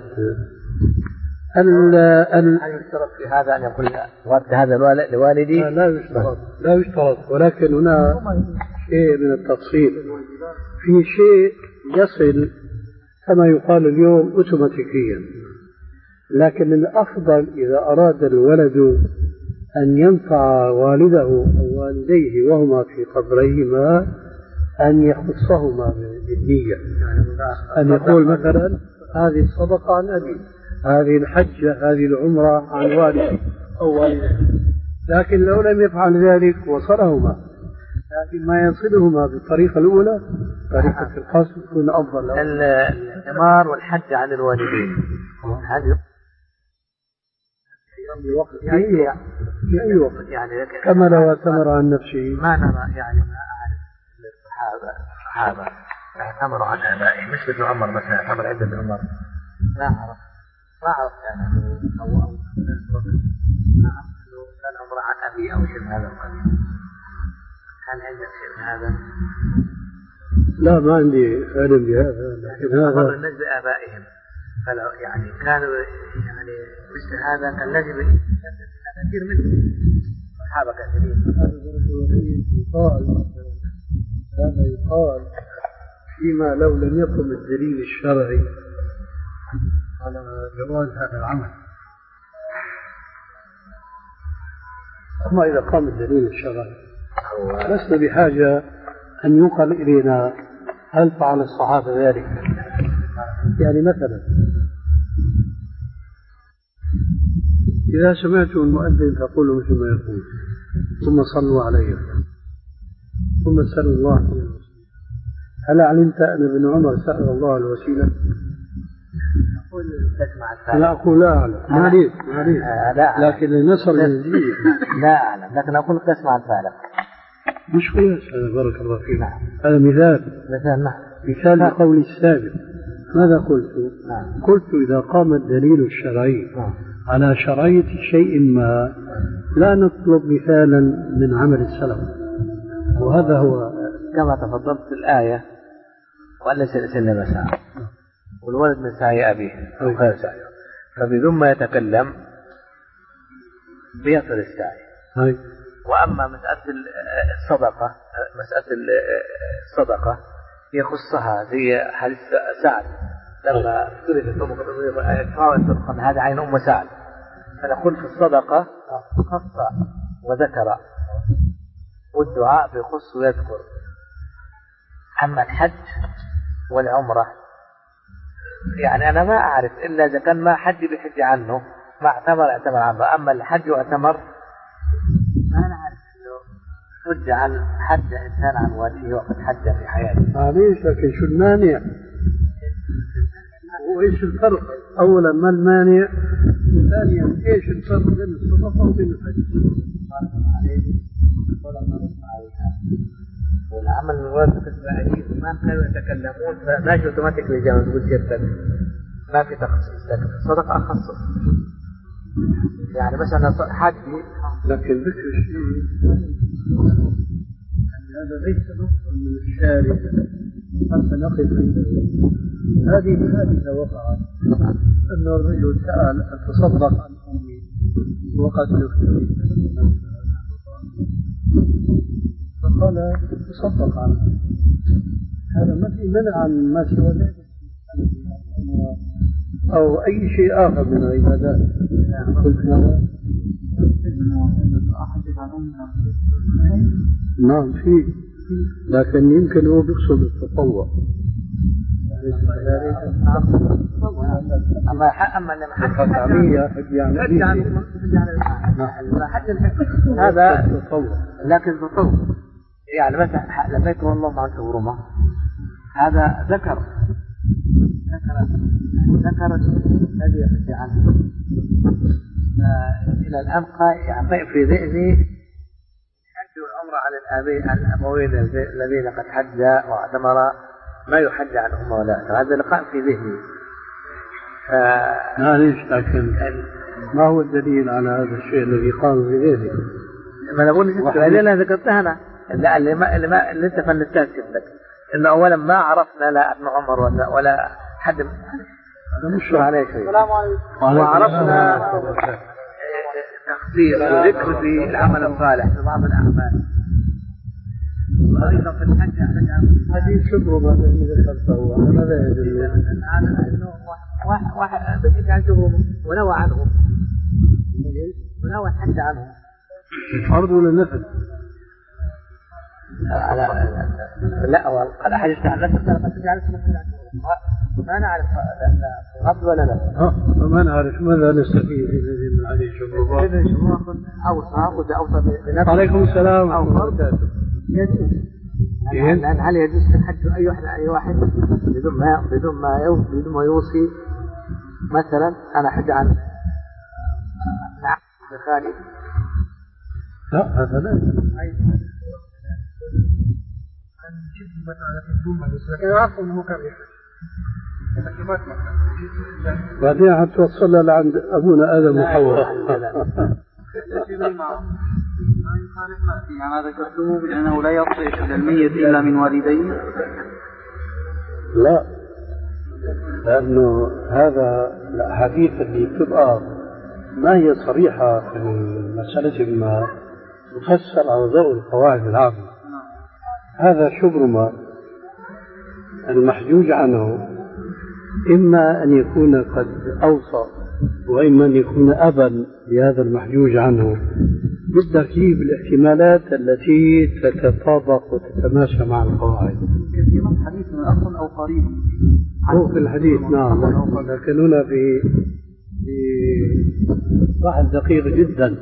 هل يشترط في هذا أن يقول وارث هذا لوالدي؟
لا يشترط، لا يشترط، ولكن هنا شيء من التفصيل. في شيء يصل كما يقال اليوم أوتوماتيكيا، لكن الأفضل إذا أراد الولد أن ينفع والده أو والديه وهما في قبريهما أن يخصهما بالنية، أن يقول مثلا: هذه الصدقة عن أبي، هذه الحجة، هذه العمرة عن والدي أو والديه. لكن لو لم يفعل ذلك وصلهما، لكن ما يصلهما بالطريقة الأولى طريقة القصد يكون أفضل.
الإمار والحج عن الوالدين هذه
في وقت في أي وقت, في أي وقت. يعني كما لو اعتمر عن نفسه.
ما نرى يعني ما أعرف الصحابة الصحابة اعتمروا عن آبائهم، مش ابن عمر مثلا اعتمر عند ابن عمر. لا أعرف ما أعرف يعني أو أو ما أعرف إنه كان عمره عن أبي أو شيء من هذا القبيل. هل عندك شيء من هذا؟
لا ما عندي علم بهذا، لكن هذا
عمر الناس بآبائهم، فلو يعني كانوا يعني مثل هذا كان لازم كثير منهم صحابة كثيرين.
يقال هذا يقال فيما لو لم يقم الدليل الشرعي على جواز هذا العمل. أما إذا قام الدليل الشرعي لسنا بحاجة أن ينقل إلينا هل فعل الصحابة ذلك. يعني مثلا إذا سمعتم المؤذن فقولوا مثل ما يقول ثم صلوا عليه ثم اسألوا الله الوسيلة. هل علمت أن ابن عمر سأل الله الوسيلة؟
أقول تسمع الثالث.
لا أقول لا أعلم معليش معليش لكن النصر يزيد.
لا أعلم لكن أقول تسمع الثالث.
مش قياس هذا بارك الله فيك. نعم. هذا مثال
مثال نعم.
مثال لقول السابق. ماذا قلت؟
نعم.
قلت إذا قام الدليل الشرعي نعم. على شرعية شيء ما لا نطلب مثالا من عمل السلف، وهذا هو
كما تفضلت في الآية وأن ليس الإنسان مساء والولد من سعي أبيه أو خير سعيه، فبذم يتكلم بيصل السعي.
هاي.
وأما مسألة الصدقة مسألة الصدقة يخصها زي حديث سعد لما اختلفت أم خطبة هذا عين أم سعد، فنقول في الصدقة خص وذكر والدعاء بيخص ويذكر. أما الحج والعمرة يعني أنا ما أعرف إلا إذا كان ما حج بحج عنه ما اعتمر اعتمر عنه. أما الحج واعتمر ما نعرف إنه حج عن حج إنسان عن وجهه وقد حج في حياته.
معليش لكن شو المانع؟ وإيش الفرق؟ أولا ما المانع؟ ثانيا إيش الفرق بين الصدقة وبين الحج؟
والعمل الواجب الإسرائيلي ما كانوا يتكلمون فماشي اوتوماتيك بالجامعة تقول سيرتك ما في تخصيص، لكن الصدقة أخصص. يعني مثلا حجي
لكن ذكر الشيء هذا ليس نصا من الشارع حتى نقف عنده. هذه حادثة وقعت أن الرجل سأل أن تصدق عن أمي وقد تفتري فقال تصدق عنها. هذا ما في منع عن ما سوى ذلك أو أي شيء آخر من العبادات. قلت نعم فيه، لكن يمكن هو بيقصد التطوع.
أما أما لما
القطعية حج يعني
هذا تطوع، لكن تطوع يعني مثلا لما يكون الله مع الحرمة هذا ذكر ذكر ذكر الذي يحكي عنه. إلى الآن يعني في ذهني حج والعمرة على الآبين عن الأبوين الذين قد حج واعتمر ما يحج عنهم ولا هذا لقاء في ذهني.
معليش لكن ما هو الدليل على هذا الشيء الذي قام في ذهني؟
ما نقول الدليل اللي ذكرتها أنا اللي ما اللي ما اللي أنت فلتها لك إنه أولا ما عرفنا لا ابن عمر ولا ولا حد مش عليه شيء وعرفنا تخصيص وذكر في العمل الصالح في بعض الأعمال وأيضا في الحج
هذه شبه ما ذكرته هذا يدل
على أنه واحد واحد بجد عنده ونوى عنه ونوى الحج عنه
فرض ولا نفل؟
على لا قال حجت عن نفسك قد جعلت ما نعرف غض ولا لا
ما نعرف ماذا نستفيد من هذه الشبهات.
هذه الشبهات أوصى وإذا أوصى بنفسه
عليكم السلام
أو فرض يجوز. لأن هل يجوز الحج أي واحد أي واحد بدون ما بدون ما يوصي بدون ما يوصي مثلا أنا حج عن نعم خالي
لا هذا لا بعدين حتوصلنا لعند أبونا آدم وحواء.
ما ذكرتموه بأنه لا يصح إلى الميت إلا من والديه؟
لا، لأنه هذا الأحاديث اللي بتبقى ما هي صريحة في مسألة ما تفسر على ضوء القواعد العامة. هذا شبرمة المحجوج عنه إما أن يكون قد أوصى وإما أن يكون أبا لهذا المحجوج عنه بالترتيب الاحتمالات التي تتطابق وتتماشى مع القواعد.
كثيرا حديث من أخ أو قريب
هو في الحديث نعم، لكن هنا في بحث دقيق جدا،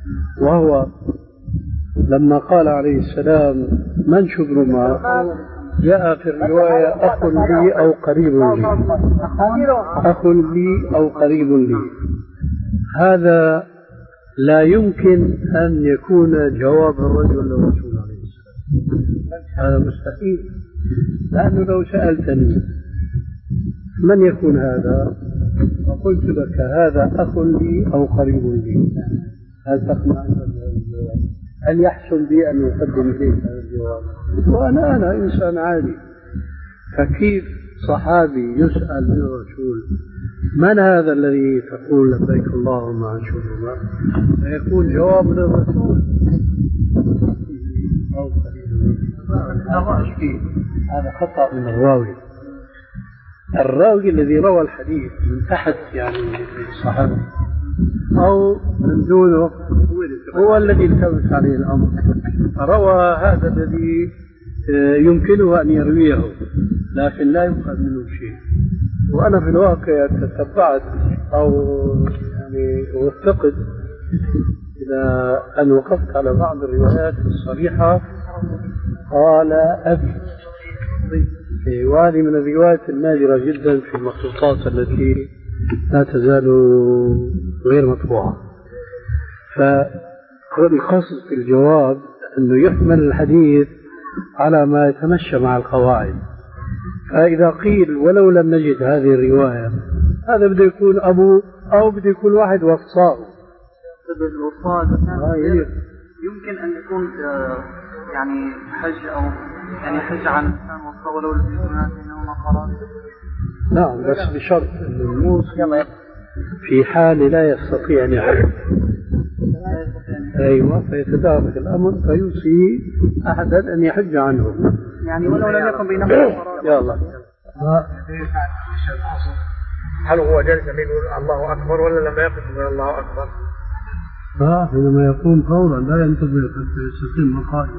وهو لما قال عليه السلام من شبرمة جاء في الرواية أخ لي أو قريب لي، أخ لي أو قريب لي، هذا لا يمكن أن يكون جواب الرجل للرسول عليه السلام، هذا مستحيل. لأنه لو سألتني من يكون هذا وقلت لك هذا أخ لي أو قريب لي، هل تقنع الجواب؟ هل يحسن بي أن أقدم إليك هذا الجواب؟ وأنا أنا إنسان عادي، فكيف صحابي يسأل من الرسول من هذا الذي تقول لبيك اللهم عن شرما، فيكون جواب للرسول أو قريب. هذا خطأ من الراوي. الراوي الذي روى الحديث من تحت يعني الصحابي أو من دونه هو الذي التبس عليه الأمر، روى هذا الذي يمكنه أن يرويه لكن لا يؤخذ منه شيء. وأنا في الواقع تتبعت أو يعني وفقت إلى أن وقفت على بعض الروايات الصريحة قال أبي، وهذه من الروايات النادرة جدا في المخطوطات التي لا تزال غير مطبوعة. فالقصد في الجواب أنه يحمل الحديث على ما يتمشى مع القواعد. فإذا قيل ولو لم نجد هذه الرواية، هذا بده يكون أبو أو بده يكون واحد وصاه.
بالوصاة يمكن أن يكون يعني حج أو يعني حج عن إنسان وصاه ولو لم يكن بينهما قرار.
نعم، بس بشرط أن الموصي في حال لا يستطيع أن يحج. أيوة، فيتدارك الأمر فيوصي أحدا أن يحج عنه،
يعني ولو لم يكن بينهما قرار.
يلا.
هل هو جالس يقول الله أكبر ولا لما يقول الله أكبر؟
لا، حينما يقوم فورا لا ينتظر حتى يستقيم مقاعده.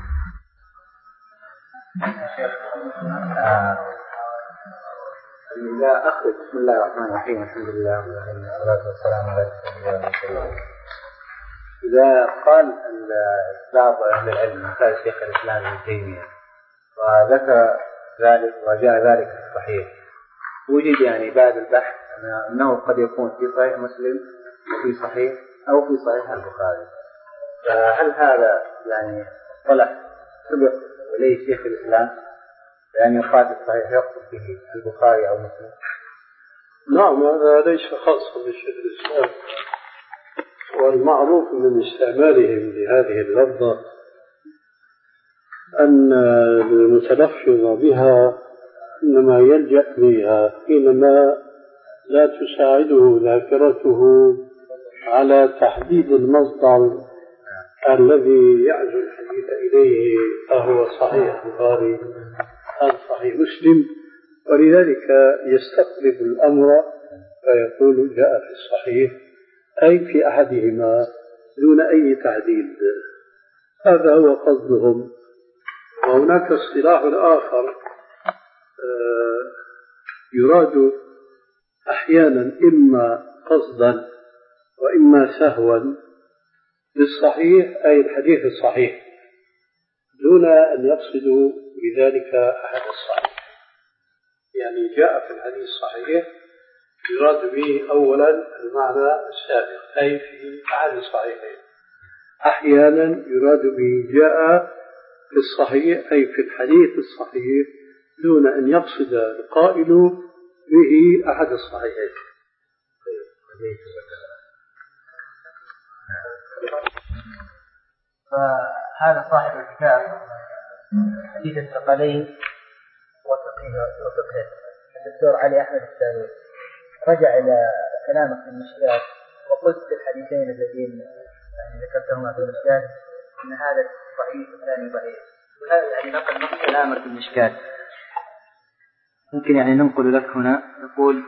إذا أخذ بسم الله الرحمن الرحيم الحمد لله والصلاة والسلام على رسول الله. إذا قال بعض أهل العلم مثل الشيخ الإسلام ابن تيمية وذكر ذلك وجاء ذلك في الصحيح، وجد يعني بعد البحث أنه قد يكون في صحيح مسلم وفي صحيح أو في صحيح البخاري، فهل هذا يعني طلع سبق إليه شيخ الإسلام يعني قال الصحيح يقصد به البخاري أو مسلم؟
نعم، هذا ليس خاصا بالشيخ الإسلام، والمعروف من استعمالهم لهذه اللفظة أن المتلفظ بها إنما يلجأ بها حينما لا تساعده ذاكرته على تحديد المصدر الذي يعزو الحديث إليه، أهو صحيح البخاري أم صحيح مسلم، ولذلك يستقلب الأمر فيقول جاء في الصحيح أي في أحدهما دون أي تعديل. هذا هو قصدهم. وهناك اصطلاح آخر يراد أحيانا إما قصدا وإما سهوا بالصحيح أي الحديث الصحيح دون أن يقصدوا بذلك أحد الصحيح. يعني جاء في الحديث الصحيح يراد به أولا المعنى السابق أي في أحد الصحيحين. أحيانا يراد به جاء في الصحيح أي في الحديث الصحيح دون أن يقصد القائل به أحد الصحيحين.
فهذا صاحب الكتاب حديث الثقلين وفقه الدكتور علي أحمد الثاني رجع إلى كلامك في المشكات وقلت في الحديثين اللذين ذكرتهما في المشكات أن هذا ضعيف والثاني ضعيف، وهذا يعني نقل نقل كلامك في المشكات ممكن يعني ننقل لك هنا. يقول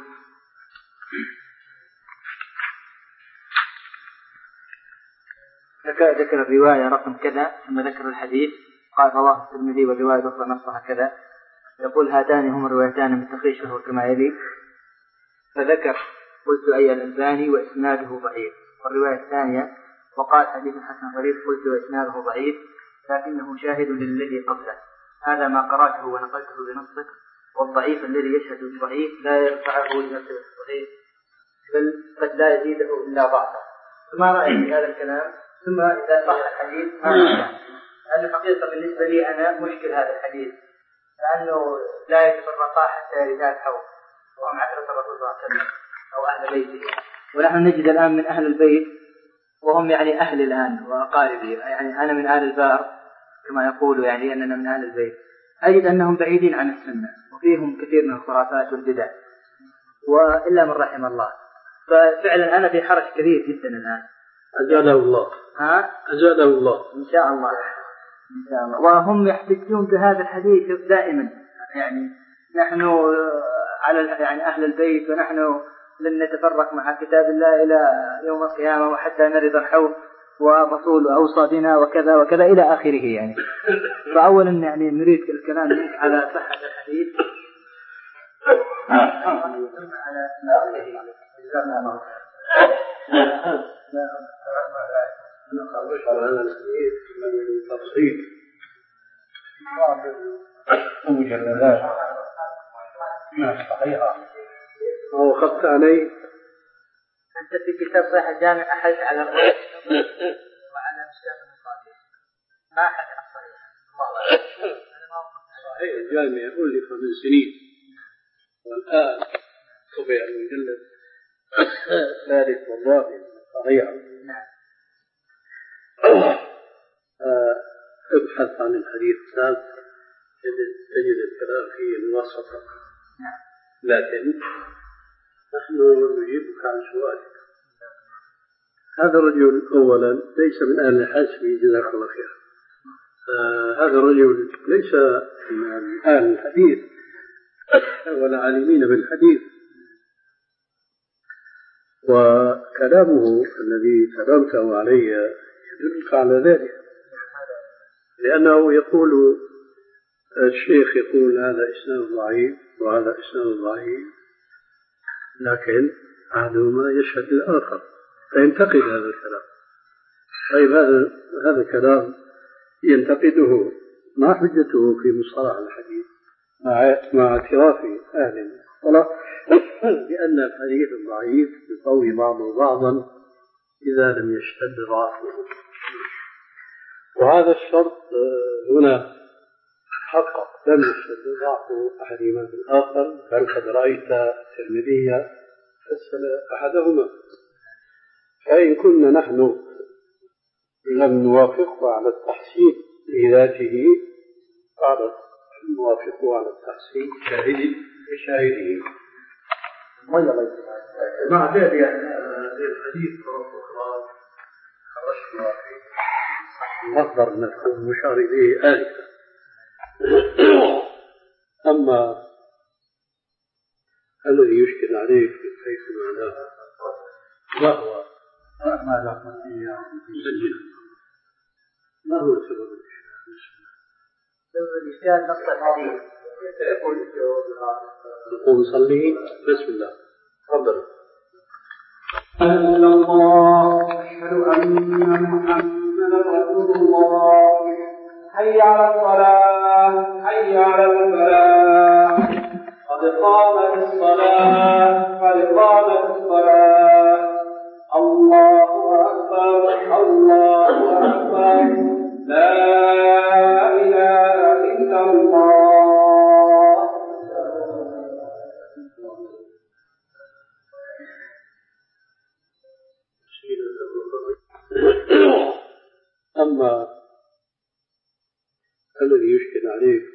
ذكر الرواية رقم كذا ثم ذكر الحديث قال رواه الترمذي والرواية أخرى نصها كذا. يقول هاتان هما الروايتان من تخريج شهر كما يلي، فذكر قلت أي الألباني وإسناده ضعيف، والرواية الثانية وقال حديث حسن غريب قلت وإسناده ضعيف لكنه شاهد للذي قبله. هذا ما قرأته ونقلته بنصك، والضعيف الذي يشهد الضعيف لا يرفعه إلى الصحيح بل قد لا يزيده إلا ضعفا. فما رأيك في هذا الكلام؟ ثم إذا صح الحديث ما نفع. لأن الحقيقة بالنسبة لي أنا مشكل هذا الحديث، لأنه لا يتفرقا حتى يردا الحوض، وهم عشرة الرسول صلى الله عليه وسلم أو أهل بيته، ونحن نجد الآن من أهل البيت وهم يعني أهل الآن وأقاربي، يعني أنا من أهل البار كما يقولوا يعني أننا من أهل البيت، أجد أنهم بعيدين عن السنة وفيهم كثير من الخرافات والبدع وإلا من رحم الله. ففعلا أنا في حرج كبير جدا الآن.
أجاله الله.
ها؟
أجاله الله.
إن شاء الله. إن شاء الله. وهم يحتجون بهذا الحديث دائما، يعني نحن على يعني أهل البيت ونحن لن نتفرق مع كتاب الله إلى يوم القيامة وحتى نرد الحوض، والرسول أوصى بنا وكذا وكذا إلى آخره يعني. فأولا يعني نريد الكلام منك على صحة الحديث على
تفصيل بعض المجلدات صحيحة أو خط عليه.
أنت في كتاب صحيح الجامع أحد على الرأس وعلى مشكلة المصادر ما أحد الصحيح.
صحيح الجامع ألف من سنين والآن طبع المجلد الثالث والرابع صحيح. ابحث عن الحديث الثالث تجد الكلام فيه موسطا، لكن نحن نجيبك عن سؤالك. هذا الرجل أولا ليس من أهل الحديث جزاك الله خير. آه هذا الرجل ليس من أهل الحديث ولا عالمين بالحديث، وكلامه الذي كلمته علي يدلك على ذلك، لأنه يقول الشيخ يقول هذا إسناد ضعيف وهذا إسناد ضعيف، لكن أحدهما يشهد الآخر فينتقد هذا الكلام. طيب هذا هذا الكلام ينتقده، ما حجته في مصطلح الحديث مع مع اعتراف أهل المصطلح بأن الحديث الضعيف يقوي بعضه بعضا إذا لم يشتد ضعفه، وهذا الشرط هنا حقق، لم يشتد ضعف أحدهما بالآخر، بل قد رأيت الترمذي فسل أحدهما. فإن كنا نحن لم نوافقه على التحسين لذاته قال نوافقه على التحسين شاهد بشاهده. مع ذلك الحديث مصدر مذكور مشار إليه آلفا. أما الذي يشكل عليه في حيث معناه وهو ما لا قصية مسجل، ما هو سبب الإشكال؟
سبب الإشكال نص الحديث.
نقوم نصلي. بسم الله. تفضل.
أن الله أشهد أن محمدا رسول الله. حي على الصلاة، حي على الفلاح، قد قامت الصلاة، قد قامت الصلاة. الله أكبر، الله أكبر، لا إله إلا الله.
أما الذي يشكل عليه